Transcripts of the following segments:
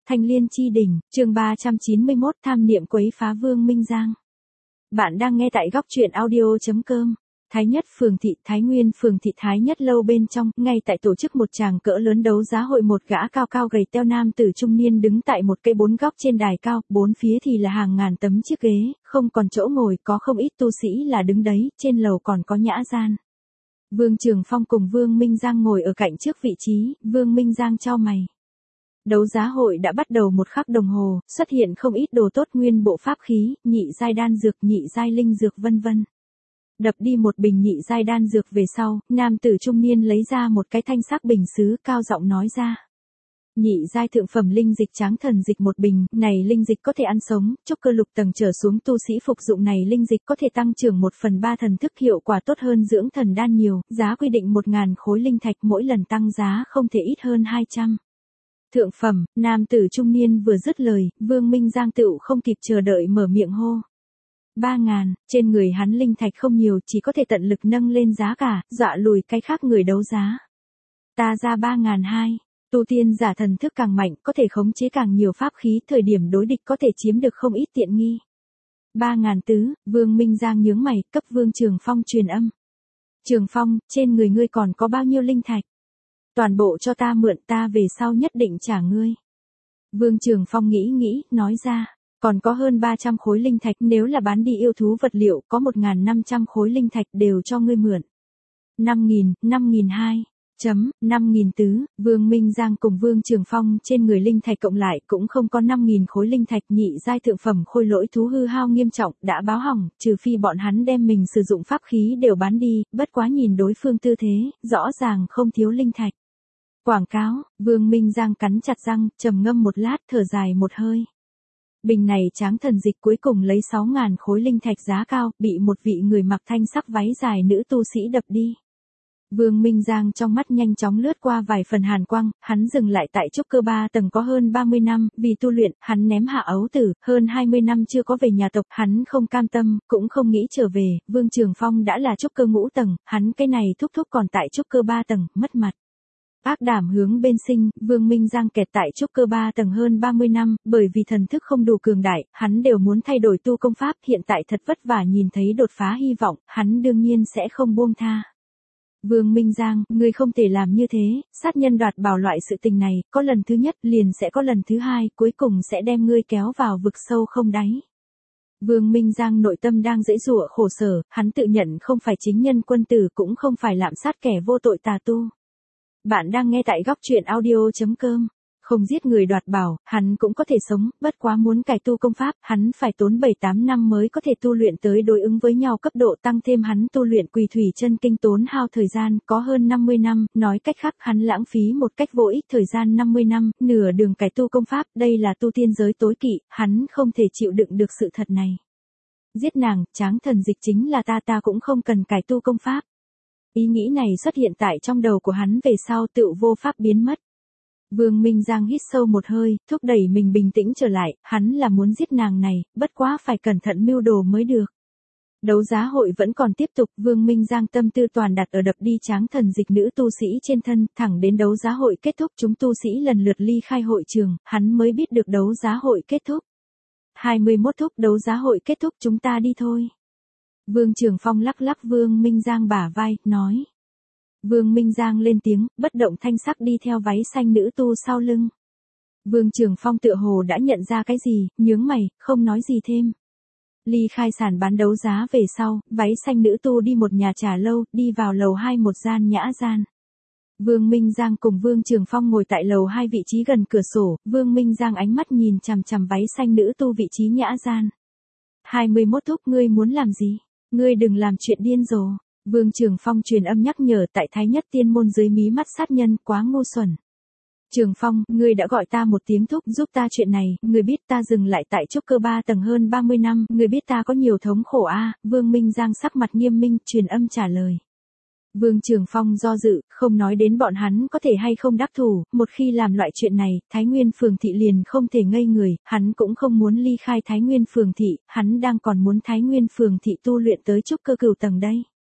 Thanh Liên Chi Đỉnh, chương 391 tham niệm quấy phá Vương Minh Giang. Bạn đang nghe tại góc truyện audio.com. Thái Nhất phường thị Thái Nguyên phường thị Thái Nhất lâu bên trong, ngay tại tổ chức một tràng cỡ lớn đấu giá hội, một gã cao cao gầy teo nam tử trung niên đứng tại một cây bốn góc trên đài cao, bốn phía thì là hàng ngàn tấm chiếc ghế, không còn chỗ ngồi, có không ít tu sĩ là đứng đấy, trên lầu còn có nhã gian. Vương Trường Phong cùng Vương Minh Giang ngồi ở cạnh trước vị trí, Vương Minh Giang chau mày. Đấu giá hội đã bắt đầu một khắc đồng hồ, xuất hiện không ít đồ tốt, nguyên bộ pháp khí, nhị giai đan dược, nhị giai linh dược vân vân. Đập đi một bình nhị giai đan dược về sau, nam tử trung niên lấy ra một cái thanh sắc bình sứ, cao giọng nói ra. Nhị giai thượng phẩm linh dịch Tráng Thần Dịch một bình, này linh dịch có thể ăn sống, trúc cơ lục tầng trở xuống tu sĩ phục dụng này linh dịch có thể tăng trưởng 1/3 thần thức, hiệu quả tốt hơn dưỡng thần đan nhiều, giá quy định 1000 khối linh thạch, mỗi lần tăng giá không thể ít hơn 200. Thượng phẩm, nam tử trung niên vừa dứt lời, Vương Minh Giang tựu không kịp chờ đợi mở miệng hô. 3000, trên người hắn linh thạch không nhiều, chỉ có thể tận lực nâng lên giá cả, dọa lùi cái khác người đấu giá. Ta ra 3002, tu tiên giả thần thức càng mạnh, có thể khống chế càng nhiều pháp khí, thời điểm đối địch có thể chiếm được không ít tiện nghi. 3004, Vương Minh Giang nhướng mày, cấp Vương Trường Phong truyền âm. Trường Phong, trên người ngươi còn có bao nhiêu linh thạch? Toàn bộ cho ta mượn, ta về sau nhất định trả ngươi. Vương Trường Phong nghĩ, nói ra, còn có hơn 300 khối linh thạch, nếu là bán đi yêu thú vật liệu, có 1500 khối linh thạch đều cho ngươi mượn. 5000, 5002, 5004, Vương Minh Giang cùng Vương Trường Phong trên người linh thạch cộng lại cũng không có 5000 khối linh thạch, nhị giai thượng phẩm khôi lỗi thú hư hao nghiêm trọng, đã báo hỏng, trừ phi bọn hắn đem mình sử dụng pháp khí đều bán đi, bất quá nhìn đối phương tư thế, rõ ràng không thiếu linh thạch. Quảng cáo, Vương Minh Giang cắn chặt răng, trầm ngâm một lát, thở dài một hơi. Bình này Tráng Thần Dịch cuối cùng lấy 6000 khối linh thạch giá cao, bị một vị người mặc thanh sắc váy dài nữ tu sĩ đập đi. Vương Minh Giang trong mắt nhanh chóng lướt qua vài phần hàn quang, hắn dừng lại tại trúc cơ 3 tầng có hơn 30 năm, vì tu luyện, hắn ném hạ ấu tử, hơn 20 năm chưa có về nhà tộc, hắn không cam tâm, cũng không nghĩ trở về, Vương Trường Phong đã là trúc cơ ngũ tầng, hắn cái này thúc còn tại trúc cơ 3 tầng, mất mặt. Ác đảm hướng bên sinh, Vương Minh Giang kẹt tại trúc cơ 3 tầng hơn 30 năm, bởi vì thần thức không đủ cường đại, hắn đều muốn thay đổi tu công pháp, hiện tại thật vất vả nhìn thấy đột phá hy vọng, hắn đương nhiên sẽ không buông tha. Vương Minh Giang, ngươi không thể làm như thế, sát nhân đoạt bảo loại sự tình này, có lần thứ nhất liền sẽ có lần thứ hai, cuối cùng sẽ đem ngươi kéo vào vực sâu không đáy. Vương Minh Giang nội tâm đang giãy giụa khổ sở, hắn tự nhận không phải chính nhân quân tử, cũng không phải lạm sát kẻ vô tội tà tu. Bạn đang nghe tại góc truyện audio.com. Không giết người đoạt bảo, hắn cũng có thể sống, bất quá muốn cải tu công pháp, hắn phải tốn 7-8 năm mới có thể tu luyện tới đối ứng với nhau cấp độ, tăng thêm hắn tu luyện Quỳ Thủy Chân Kinh tốn hao thời gian, có hơn 50 năm, nói cách khác hắn lãng phí một cách vô ích thời gian 50 năm, nửa đường cải tu công pháp, đây là tu tiên giới tối kỵ, hắn không thể chịu đựng được sự thật này. Giết nàng, Tráng Thần Dịch chính là ta cũng không cần cải tu công pháp. Ý nghĩ này xuất hiện tại trong đầu của hắn về sau tựu vô pháp biến mất. Vương Minh Giang hít sâu một hơi, thúc đẩy mình bình tĩnh trở lại, hắn là muốn giết nàng này, bất quá phải cẩn thận mưu đồ mới được. Đấu giá hội vẫn còn tiếp tục, Vương Minh Giang tâm tư toàn đặt ở đập đi Tráng Thần Dịch nữ tu sĩ trên thân, thẳng đến đấu giá hội kết thúc chúng tu sĩ lần lượt ly khai hội trường, hắn mới biết được đấu giá hội kết thúc. 21 thúc đấu giá hội kết thúc, chúng ta đi thôi. Vương Trường Phong lắc Vương Minh Giang bả vai, nói. Vương Minh Giang lên tiếng, bất động thanh sắc đi theo váy xanh nữ tu sau lưng. Vương Trường Phong tựa hồ đã nhận ra cái gì, nhướng mày, không nói gì thêm. Ly khai sàn bán đấu giá về sau, váy xanh nữ tu đi một nhà trà lâu, đi vào lầu 2 một gian nhã gian. Vương Minh Giang cùng Vương Trường Phong ngồi tại lầu 2 vị trí gần cửa sổ, Vương Minh Giang ánh mắt nhìn chằm chằm váy xanh nữ tu vị trí nhã gian. 21 thúc, ngươi muốn làm gì? Ngươi đừng làm chuyện điên rồ. Vương Trường Phong truyền âm nhắc nhở, tại Thái Nhất tiên môn dưới mí mắt sát nhân, quá ngu xuẩn. Trường Phong, ngươi đã gọi ta một tiếng thúc, giúp ta chuyện này, ngươi biết ta dừng lại tại trúc cơ 3 tầng hơn 30 năm, ngươi biết ta có nhiều thống khổ a. Vương Minh Giang sắc mặt nghiêm minh, truyền âm trả lời. Vương Trường Phong do dự, không nói đến bọn hắn có thể hay không đắc thủ, một khi làm loại chuyện này, Thái Nguyên phường thị liền không thể ngây người, hắn cũng không muốn ly khai Thái Nguyên phường thị, hắn đang còn muốn Thái Nguyên phường thị tu luyện tới trúc cơ cửu tầng đây.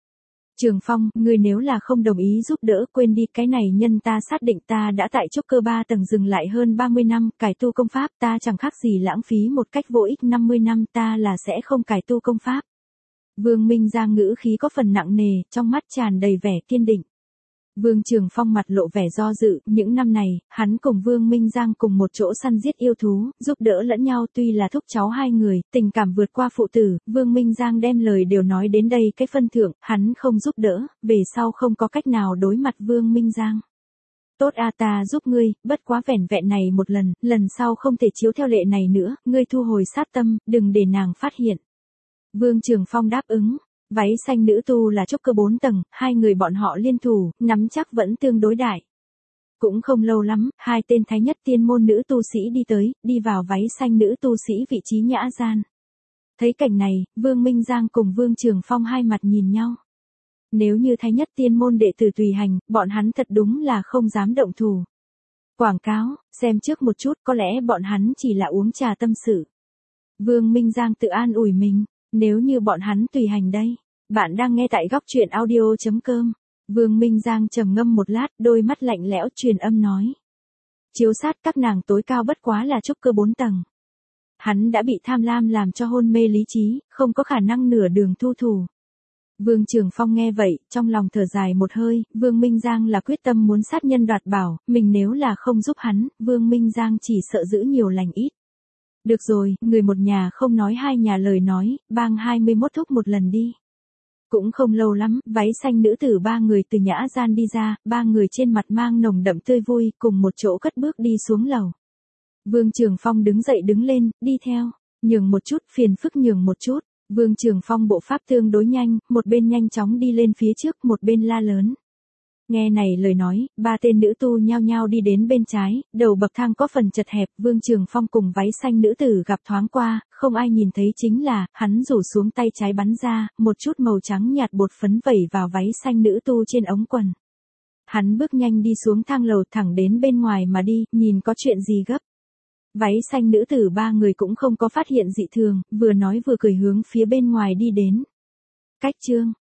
Trường Phong, ngươi nếu là không đồng ý giúp đỡ, quên đi, cái này nhân ta xác định ta đã tại trúc cơ 3 tầng dừng lại hơn 30 năm, cải tu công pháp, ta chẳng khác gì lãng phí một cách vô ích 50 năm, ta là sẽ không cải tu công pháp. Vương Minh Giang ngữ khí có phần nặng nề, trong mắt tràn đầy vẻ kiên định. Vương Trường Phong mặt lộ vẻ do dự, những năm này, hắn cùng Vương Minh Giang cùng một chỗ săn giết yêu thú, giúp đỡ lẫn nhau, tuy là thúc cháu hai người, tình cảm vượt qua phụ tử, Vương Minh Giang đem lời đều nói đến đây cái phân thượng, hắn không giúp đỡ, về sau không có cách nào đối mặt Vương Minh Giang. Tốt a, ta giúp ngươi, bất quá vẻn vẹn này một lần, lần sau không thể chiếu theo lệ này nữa, ngươi thu hồi sát tâm, đừng để nàng phát hiện. Vương Trường Phong đáp ứng. Váy xanh nữ tu là trúc cơ 4 tầng, hai người bọn họ liên thủ, nắm chắc vẫn tương đối đại. Cũng không lâu lắm, hai tên thái nhất tiên môn nữ tu sĩ đi tới, đi vào váy xanh nữ tu sĩ vị trí nhã gian. Thấy cảnh này, Vương Minh Giang cùng Vương Trường Phong hai mặt nhìn nhau. Nếu như thái nhất tiên môn đệ tử tùy hành, bọn hắn thật đúng là không dám động thủ. Quảng cáo, xem trước một chút, có lẽ bọn hắn chỉ là uống trà tâm sự. Vương Minh Giang tự an ủi mình, nếu như bọn hắn tùy hành đây. Bạn đang nghe tại góc truyện audio.com. Vương Minh Giang trầm ngâm một lát, đôi mắt lạnh lẽo truyền âm nói. Chiếu sát các nàng tối cao bất quá là trúc cơ 4 tầng. Hắn đã bị tham lam làm cho hôn mê lý trí, không có khả năng nửa đường thu thủ. Vương Trường Phong nghe vậy, trong lòng thở dài một hơi, Vương Minh Giang là quyết tâm muốn sát nhân đoạt bảo, mình nếu là không giúp hắn, Vương Minh Giang chỉ sợ giữ nhiều lành ít. Được rồi, người một nhà không nói hai nhà lời nói, bang 21 thúc một lần đi. Cũng không lâu lắm, váy xanh nữ tử ba người từ nhã gian đi ra, ba người trên mặt mang nồng đậm tươi vui, cùng một chỗ cất bước đi xuống lầu. Vương Trường Phong đứng dậy đứng lên, đi theo, nhường một chút, phiền phức nhường một chút. Vương Trường Phong bộ pháp tương đối nhanh, một bên nhanh chóng đi lên phía trước, một bên la lớn. Nghe này lời nói, ba tên nữ tu nhao nhao đi đến bên trái, đầu bậc thang có phần chật hẹp, Vương Trường Phong cùng váy xanh nữ tử gặp thoáng qua, không ai nhìn thấy chính là, hắn rủ xuống tay trái bắn ra, một chút màu trắng nhạt bột phấn vẩy vào váy xanh nữ tu trên ống quần. Hắn bước nhanh đi xuống thang lầu thẳng đến bên ngoài mà đi, nhìn có chuyện gì gấp. Váy xanh nữ tử ba người cũng không có phát hiện dị thường, vừa nói vừa cười hướng phía bên ngoài đi đến. Cách chương